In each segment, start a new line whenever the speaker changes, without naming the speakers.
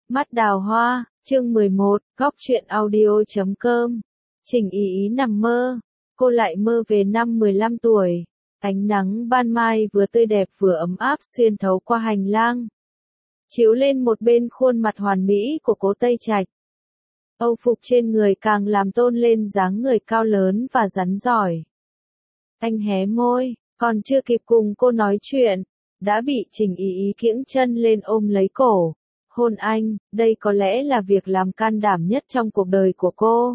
Mắt đào hoa, chương 11, góc truyện audio.com. Trình Ý Ý nằm mơ, cô lại mơ về năm 15 tuổi. Ánh nắng ban mai vừa tươi đẹp vừa ấm áp xuyên thấu qua hành lang, chiếu lên một bên khuôn mặt hoàn mỹ của Cố Tây Trạch. Âu phục trên người càng làm tôn lên dáng người cao lớn và rắn giỏi. Anh hé môi, còn chưa kịp cùng cô nói chuyện, đã bị Trình Ý Ý kiễng chân lên ôm lấy cổ. Hôn anh, đây có lẽ là việc làm can đảm nhất trong cuộc đời của cô.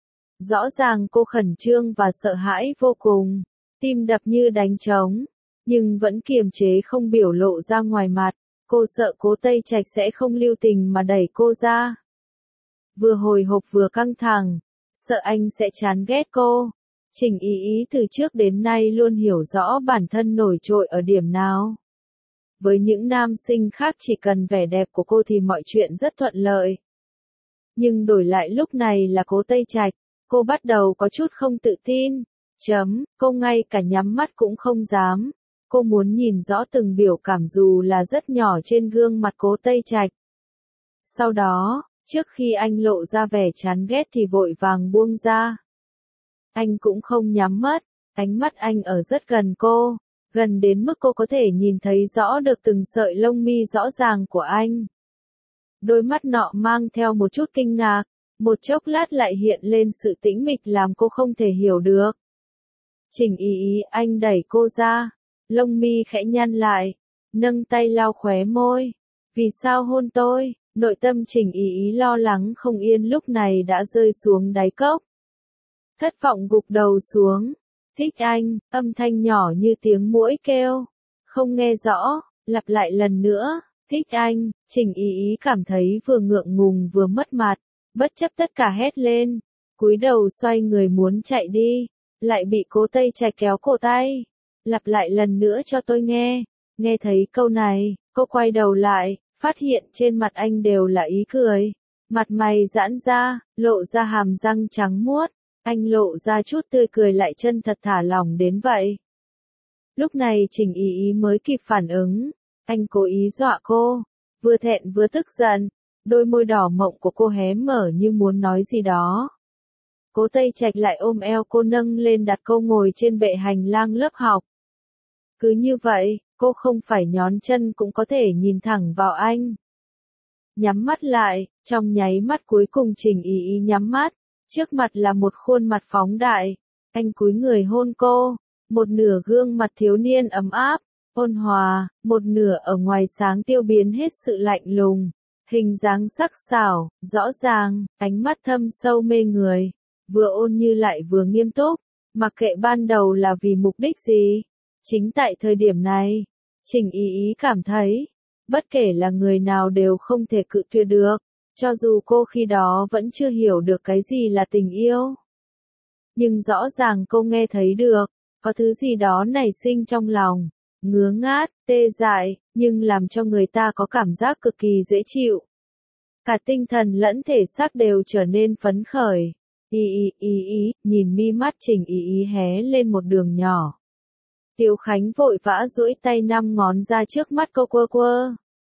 Rõ ràng cô khẩn trương và sợ hãi vô cùng, tim đập như đánh trống, nhưng vẫn kiềm chế không biểu lộ ra ngoài mặt. Cô sợ Cố Tây Trạch sẽ không lưu tình mà đẩy cô ra. Vừa hồi hộp vừa căng thẳng, sợ anh sẽ chán ghét cô. Trình Ý Ý từ trước đến nay luôn hiểu rõ bản thân nổi trội ở điểm nào. Với những nam sinh khác chỉ cần vẻ đẹp của cô thì mọi chuyện rất thuận lợi. Nhưng đổi lại lúc này là Cố Tây Trạch, cô bắt đầu có chút không tự tin. Cô ngay cả nhắm mắt cũng không dám. Cô muốn nhìn rõ từng biểu cảm dù là rất nhỏ trên gương mặt Cố Tây Trạch. Sau đó, trước khi anh lộ ra vẻ chán ghét thì vội vàng buông ra. Anh cũng không nhắm mắt, ánh mắt anh ở rất gần cô. Gần đến mức cô có thể nhìn thấy rõ được từng sợi lông mi rõ ràng của anh. Đôi mắt nọ mang theo một chút kinh ngạc, một chốc lát lại hiện lên sự tĩnh mịch làm cô không thể hiểu được. Trình Ý Ý, anh đẩy cô ra, lông mi khẽ nhăn lại, nâng tay lau khóe môi. Vì sao hôn tôi? Nội tâm Trình Ý Ý lo lắng không yên lúc này đã rơi xuống đáy cốc. Thất vọng gục đầu xuống. Thích anh, âm thanh nhỏ như tiếng muỗi kêu. Không nghe rõ, lặp lại lần nữa. Thích anh, Trình Ý Ý cảm thấy vừa ngượng ngùng vừa mất mặt, bất chấp tất cả hét lên. Cúi đầu xoay người muốn chạy đi, lại bị Cố Tây Trạch kéo cổ tay. Lặp lại lần nữa cho tôi nghe. Nghe thấy câu này, cô quay đầu lại, phát hiện trên mặt anh đều là ý cười. Mặt mày giãn ra, lộ ra hàm răng trắng muốt. Anh lộ ra chút tươi cười lại chân thật thả lỏng đến vậy. Lúc này Trình Ý Ý mới kịp phản ứng. Anh cố ý dọa cô. Vừa thẹn vừa tức giận. Đôi môi đỏ mọng của cô hé mở như muốn nói gì đó. Cố Tây Trạch lại ôm eo cô nâng lên đặt cô ngồi trên bệ hành lang lớp học. Cứ như vậy, cô không phải nhón chân cũng có thể nhìn thẳng vào anh. Nhắm mắt lại, trong nháy mắt cuối cùng Trình Ý Ý nhắm mắt. Trước mặt là một khuôn mặt phóng đại. Anh cúi người hôn cô. Một nửa gương mặt thiếu niên ấm áp, ôn hòa, một nửa ở ngoài sáng tiêu biến hết sự lạnh lùng. Hình dáng sắc sảo, rõ ràng, ánh mắt thâm sâu mê người. Vừa ôn như lại vừa nghiêm túc. Mặc kệ ban đầu là vì mục đích gì. Chính tại thời điểm này, Trình Ý Ý cảm thấy, bất kể là người nào đều không thể cự tuyệt được. Cho dù cô khi đó vẫn chưa hiểu được cái gì là tình yêu. Nhưng rõ ràng cô nghe thấy được, có thứ gì đó nảy sinh trong lòng, ngứa ngát, tê dại, nhưng làm cho người ta có cảm giác cực kỳ dễ chịu. Cả tinh thần lẫn thể xác đều trở nên phấn khởi. Ý, nhìn mi mắt Trình Ý Ý hé lên một đường nhỏ. Tiêu Khánh vội vã duỗi tay 5 ngón ra trước mắt cô quơ.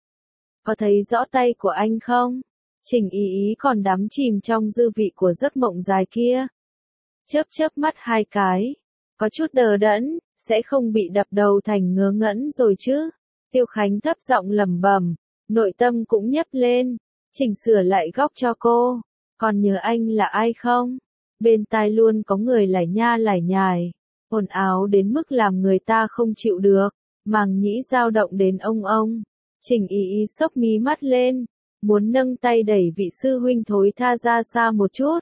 Có thấy rõ tay của anh không? Trình Ý Ý còn đắm chìm trong dư vị của giấc mộng dài kia. Chớp mắt 2 cái. Có chút đờ đẫn, sẽ không bị đập đầu thành ngớ ngẩn rồi chứ. Tiêu Khánh thấp giọng lẩm bẩm, nội tâm cũng nhấp lên. Chỉnh sửa lại góc cho cô. Còn nhớ anh là ai không? Bên tai luôn có người lải nha lải nhải. Ồn ào đến mức làm người ta không chịu được. Màng nhĩ dao động đến ông. Trình Ý Ý xốc mí mắt lên. Muốn nâng tay đẩy vị sư huynh thối tha ra xa một chút.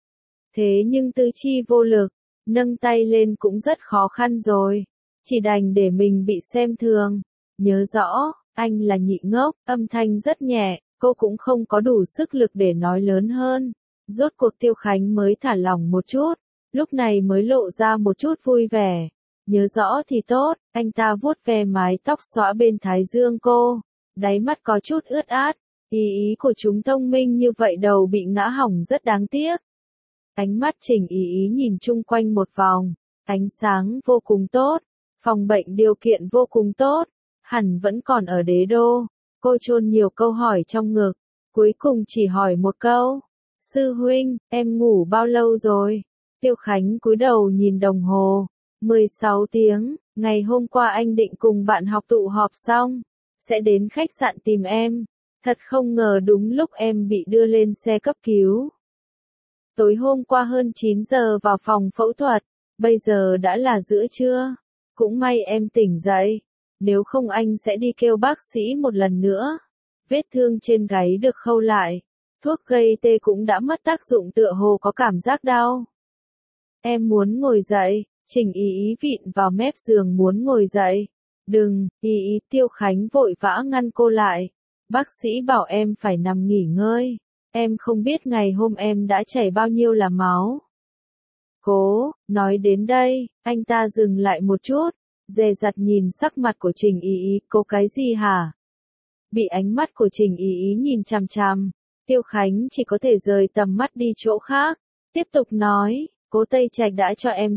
Thế nhưng tứ chi vô lực, nâng tay lên cũng rất khó khăn rồi. Chỉ đành để mình bị xem thường. Nhớ rõ, anh là nhị ngốc, âm thanh rất nhẹ, cô cũng không có đủ sức lực để nói lớn hơn. Rốt cuộc Tiêu Khánh mới thả lỏng một chút, lúc này mới lộ ra một chút vui vẻ. Nhớ rõ thì tốt, anh ta vuốt ve mái tóc xõa bên thái dương cô, đáy mắt có chút ướt át. Ý của chúng thông minh như vậy đầu bị ngã hỏng rất đáng tiếc. Ánh mắt Trình Ý Ý nhìn chung quanh một vòng, ánh sáng vô cùng tốt, phòng bệnh điều kiện vô cùng tốt, hẳn vẫn còn ở đế đô. Cô chôn nhiều câu hỏi trong ngực, cuối cùng chỉ hỏi một câu. Sư huynh, em ngủ bao lâu rồi? Tiêu Khánh cúi đầu nhìn đồng hồ. 16 tiếng, ngày hôm qua anh định cùng bạn học tụ họp xong, sẽ đến khách sạn tìm em. Thật không ngờ đúng lúc em bị đưa lên xe cấp cứu. Tối hôm qua hơn 9 giờ vào phòng phẫu thuật, bây giờ đã là giữa trưa. Cũng may em tỉnh dậy, nếu không anh sẽ đi kêu bác sĩ một lần nữa. Vết thương trên gáy được khâu lại, thuốc gây tê cũng đã mất tác dụng tựa hồ có cảm giác đau. Em muốn ngồi dậy, Trình Ý Ý vịn vào mép giường muốn ngồi dậy. Đừng, Ý Ý, Tiêu Khánh vội vã ngăn cô lại. Bác sĩ bảo em phải nằm nghỉ ngơi. Em không biết ngày hôm em đã chảy bao nhiêu là máu. Cố, nói đến đây, anh ta dừng lại một chút, dè dặt nhìn sắc mặt của Trình Ý Ý, cô cái gì hả? Bị ánh mắt của Trình Ý Ý nhìn chằm chằm, Tiêu Khánh chỉ có thể rời tầm mắt đi chỗ khác, tiếp tục nói, Cố Tây Trạch đã cho em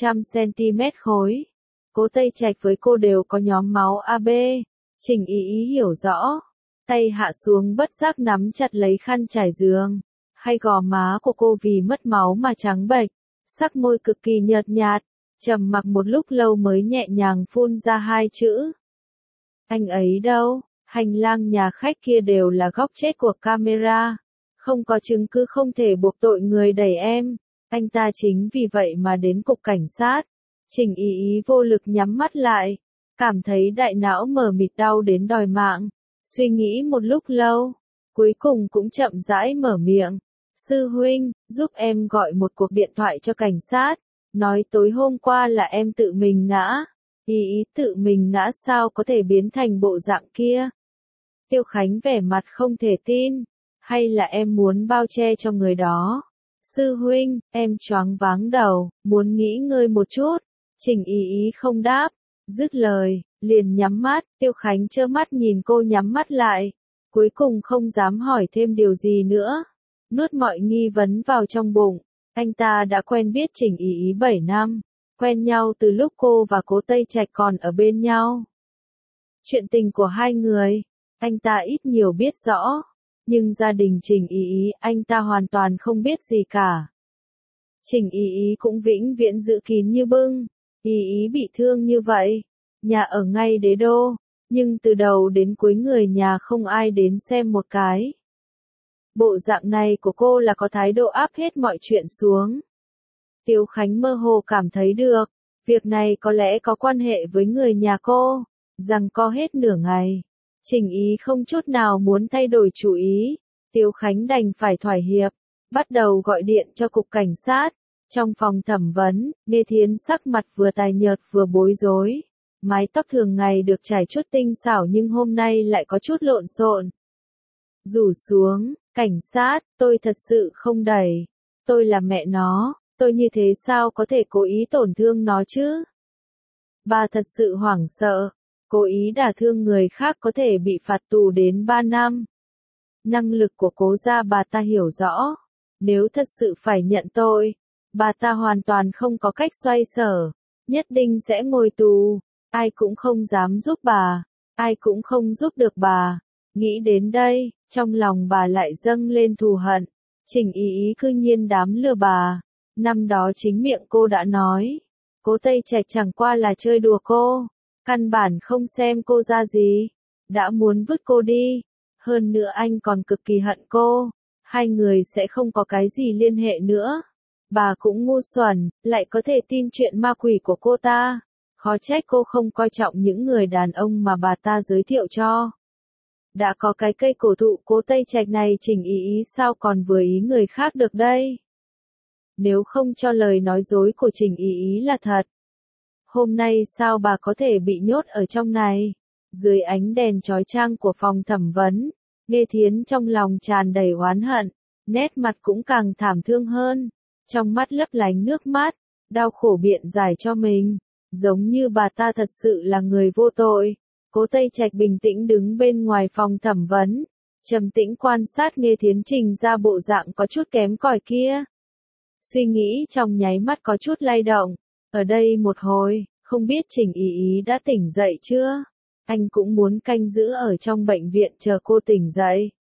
600cm khối. Cố Tây Trạch với cô đều có nhóm máu AB, Trình Ý Ý hiểu rõ, tay hạ xuống bất giác nắm chặt lấy khăn trải giường, hay gò má của cô vì mất máu mà trắng bệch, sắc môi cực kỳ nhợt nhạt, trầm mặc một lúc lâu mới nhẹ nhàng phun ra hai chữ. Anh ấy đâu? Hành lang nhà khách kia đều là góc chết của camera, không có chứng cứ không thể buộc tội người đẩy em, anh ta chính vì vậy mà đến cục cảnh sát. Trình Ý Ý vô lực nhắm mắt lại, cảm thấy đại não mờ mịt đau đến đòi mạng, suy nghĩ một lúc lâu, cuối cùng cũng chậm rãi mở miệng. Sư huynh, giúp em gọi một cuộc điện thoại cho cảnh sát, nói tối hôm qua là em tự mình ngã. Ý Ý tự mình ngã sao có thể biến thành bộ dạng kia? Tiêu Khánh vẻ mặt không thể tin, hay là em muốn bao che cho người đó? Sư huynh, em choáng váng đầu, muốn nghỉ ngơi một chút. Trình Ý Ý không đáp, dứt lời, liền nhắm mắt, Tiêu Khánh trơ mắt nhìn cô nhắm mắt lại, cuối cùng không dám hỏi thêm điều gì nữa, nuốt mọi nghi vấn vào trong bụng. Anh ta đã quen biết Trình Ý Ý 7 năm, quen nhau từ lúc cô và Cố Tây Trạch còn ở bên nhau. Chuyện tình của hai người, anh ta ít nhiều biết rõ, nhưng gia đình Trình Ý Ý anh ta hoàn toàn không biết gì cả. Trình Ý Ý cũng vĩnh viễn giữ kín như bưng. Ý Ý bị thương như vậy, nhà ở ngay đế đô, nhưng từ đầu đến cuối người nhà không ai đến xem một cái. Bộ dạng này của cô là có thái độ áp hết mọi chuyện xuống. Tiêu Khánh mơ hồ cảm thấy được, việc này có lẽ có quan hệ với người nhà cô, rằng co hết nửa ngày. Trình Ý không chút nào muốn thay đổi chủ ý, Tiêu Khánh đành phải thỏa hiệp, bắt đầu gọi điện cho cục cảnh sát. Trong phòng thẩm vấn, Nghe Thiến sắc mặt vừa tái nhợt vừa bối rối. Mái tóc thường ngày được trải chuốt tinh xảo nhưng hôm nay lại có chút lộn xộn. Rủ xuống, cảnh sát, tôi thật sự không đẩy. Tôi là mẹ nó, tôi như thế sao có thể cố ý tổn thương nó chứ? Bà thật sự hoảng sợ, cố ý đả thương người khác có thể bị phạt tù đến 3 năm. Năng lực của Cố gia bà ta hiểu rõ, nếu thật sự phải nhận tội, bà ta hoàn toàn không có cách xoay sở, nhất định sẽ ngồi tù, ai cũng không dám giúp bà, ai cũng không giúp được bà. Nghĩ đến đây, trong lòng bà lại dâng lên thù hận, Trình Ý Ý cư nhiên dám lừa bà. Năm đó chính miệng cô đã nói, Cố Tây Trạch chẳng qua là chơi đùa cô, căn bản không xem cô ra gì, đã muốn vứt cô đi, hơn nữa anh còn cực kỳ hận cô, hai người sẽ không có cái gì liên hệ nữa. Bà cũng ngu xuẩn, lại có thể tin chuyện ma quỷ của cô ta. Khó trách cô không coi trọng những người đàn ông mà bà ta giới thiệu cho. Đã có cái cây cổ thụ Cố Tây Trạch này Trình Ý Ý sao còn vừa ý người khác được đây? Nếu không cho lời nói dối của Trình Ý Ý là thật, hôm nay sao bà có thể bị nhốt ở trong này? Dưới ánh đèn chói chang của phòng thẩm vấn, Nghe Thiến trong lòng tràn đầy oán hận, nét mặt cũng càng thảm thương hơn. Trong mắt lấp lánh nước mắt, đau khổ biện giải cho mình, giống như bà ta thật sự là người vô tội. Cố Tây Trạch bình tĩnh đứng bên ngoài phòng thẩm vấn, trầm tĩnh quan sát Nghe Thiến trình ra bộ dạng có chút kém cỏi kia. Suy nghĩ trong nháy mắt có chút lay động, ở đây một hồi, không biết Trình Ý Ý đã tỉnh dậy chưa? Anh cũng muốn canh giữ ở trong bệnh viện chờ cô tỉnh dậy.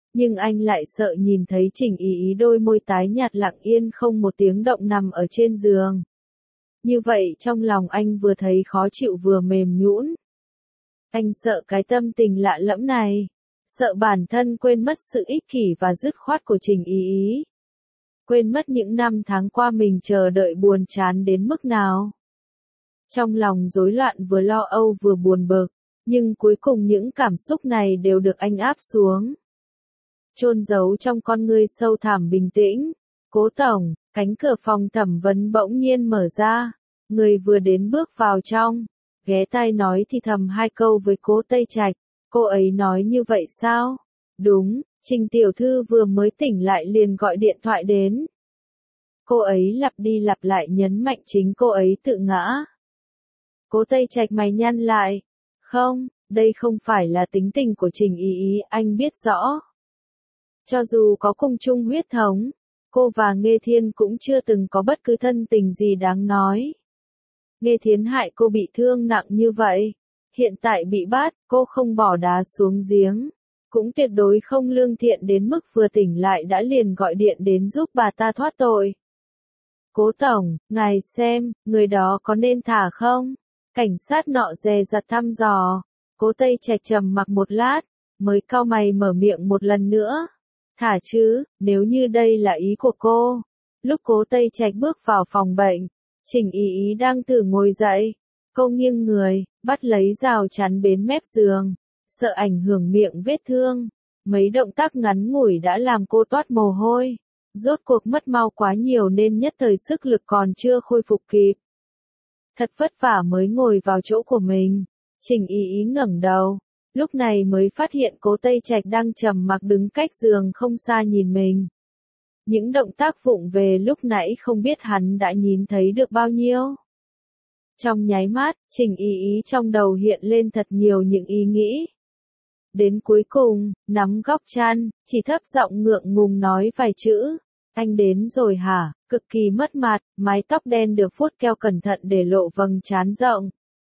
Nhưng anh lại sợ nhìn thấy Trình Ý Ý đôi môi tái nhạt lặng yên không một tiếng động nằm ở trên giường. Như vậy trong lòng anh vừa thấy khó chịu vừa mềm nhũn. Anh sợ cái tâm tình lạ lẫm này, sợ bản thân quên mất sự ích kỷ và dứt khoát của Trình Ý Ý. Quên mất những năm tháng qua mình chờ đợi buồn chán đến mức nào. Trong lòng rối loạn vừa lo âu vừa buồn bực, nhưng cuối cùng những cảm xúc này đều được anh áp xuống. Chôn giấu trong con ngươi sâu thẳm bình tĩnh. Cố tổng, cánh cửa phòng thẩm vấn bỗng nhiên mở ra. Người vừa đến bước vào trong, ghé tai nói thì thầm hai câu với Cố Tây Trạch. Cô ấy nói như vậy sao? Đúng, Trình tiểu thư vừa mới tỉnh lại liền gọi điện thoại đến. Cô ấy lặp đi lặp lại nhấn mạnh chính cô ấy tự ngã. Cố Tây Trạch mày nhăn lại. Không, đây không phải là tính tình của Trình Ý Ý, anh biết rõ. Cho dù có cùng chung huyết thống, cô và Nghê Thiên cũng chưa từng có bất cứ thân tình gì đáng nói. Nghê Thiến hại cô bị thương nặng như vậy. Hiện tại bị bắt, cô không bỏ đá xuống giếng. Cũng tuyệt đối không lương thiện đến mức vừa tỉnh lại đã liền gọi điện đến giúp bà ta thoát tội. Cố tổng, ngài xem, người đó có nên thả không? Cảnh sát nọ dè dặt thăm dò. Cố Tây Trạch trầm mặc một lát, mới cau mày mở miệng một lần nữa. Thả chứ, nếu như đây là ý của cô. Lúc Cố Tây Trạch bước vào phòng bệnh, Trình Ý Ý đang thử ngồi dậy. Cô nghiêng người, bắt lấy rào chắn bên mép giường, sợ ảnh hưởng miệng vết thương. Mấy động tác ngắn ngủi đã làm cô toát mồ hôi. Rốt cuộc mất máu quá nhiều nên nhất thời sức lực còn chưa khôi phục kịp. Thật vất vả mới ngồi vào chỗ của mình. Trình Ý Ý ngẩng đầu, lúc này mới phát hiện Cố Tây Trạch đang trầm mặc đứng cách giường không xa nhìn mình. Những động tác vụng về lúc nãy không biết hắn đã nhìn thấy được bao nhiêu. Trong nháy mắt, Trình Ý Ý trong đầu hiện lên thật nhiều những ý nghĩ. Đến cuối cùng, nắm góc chăn, chỉ thấp giọng ngượng ngùng nói vài chữ. Anh đến rồi hả? Cực kỳ mất mặt, mái tóc đen được vuốt keo cẩn thận để lộ vầng trán rộng.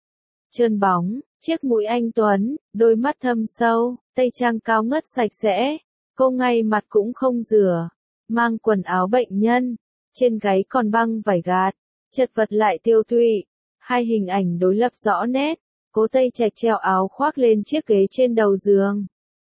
Trơn bóng, chiếc mũi anh tuấn, đôi mắt thâm sâu, tây trang cao ngất sạch sẽ. Cô ngay mặt cũng không rửa, mang quần áo bệnh nhân, trên gáy còn băng vải gạt, chật vật lại tiêu tụy. Hai hình ảnh đối lập rõ nét. Cố Tây Trạch treo áo khoác lên chiếc ghế trên đầu giường.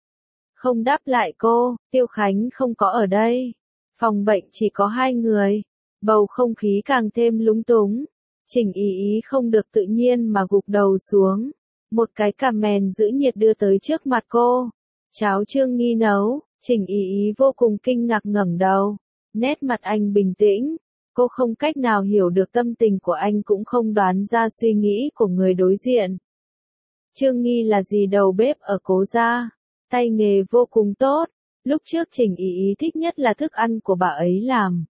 Không đáp lại cô, Tiêu Khánh không có ở đây. Phòng bệnh chỉ có hai người. Bầu không khí càng thêm lúng túng. Trình Ý Ý không được tự nhiên mà gục đầu xuống. Một cái cà mèn giữ nhiệt đưa tới trước mặt cô. Cháo Trương Nghi nấu. Trình Ý Ý vô cùng kinh ngạc ngẩng đầu. Nét mặt anh bình tĩnh. Cô không cách nào hiểu được tâm tình của anh cũng không đoán ra suy nghĩ của người đối diện. Trương Nghi là dì đầu bếp ở Cố gia, tay nghề vô cùng tốt, lúc trước Trình Ý Ý thích nhất là thức ăn của bà ấy làm.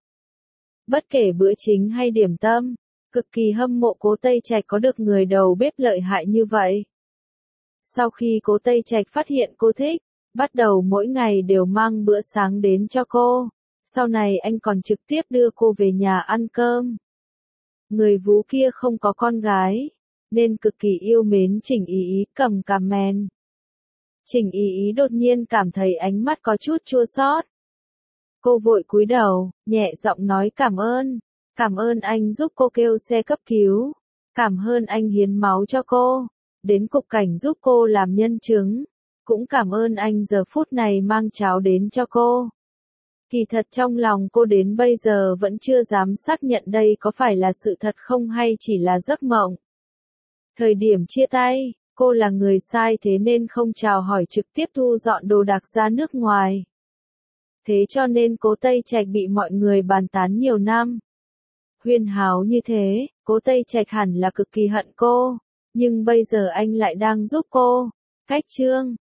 Bất kể bữa chính hay điểm tâm, cực kỳ hâm mộ Cố Tây Trạch có được người đầu bếp lợi hại như vậy. Sau khi Cố Tây Trạch phát hiện cô thích, bắt đầu mỗi ngày đều mang bữa sáng đến cho cô, sau này anh còn trực tiếp đưa cô về nhà ăn cơm. Người vú kia không có con gái, nên cực kỳ yêu mến Trình Ý Ý cầm cà mèn. Trình Ý Ý đột nhiên cảm thấy ánh mắt có chút chua xót. Cô vội cúi đầu, nhẹ giọng nói cảm ơn anh giúp cô kêu xe cấp cứu, cảm ơn anh hiến máu cho cô, đến cục cảnh giúp cô làm nhân chứng, cũng cảm ơn anh giờ phút này mang cháo đến cho cô. Kỳ thật trong lòng cô đến bây giờ vẫn chưa dám xác nhận đây có phải là sự thật không hay chỉ là giấc mộng. Thời điểm chia tay, cô là người sai thế nên không chào hỏi trực tiếp thu dọn đồ đạc ra nước ngoài. Thế cho nên Cố Tây Trạch bị mọi người bàn tán nhiều năm. Huyên háo như thế, Cố Tây Trạch hẳn là cực kỳ hận cô, nhưng bây giờ anh lại đang giúp cô. Cách Trương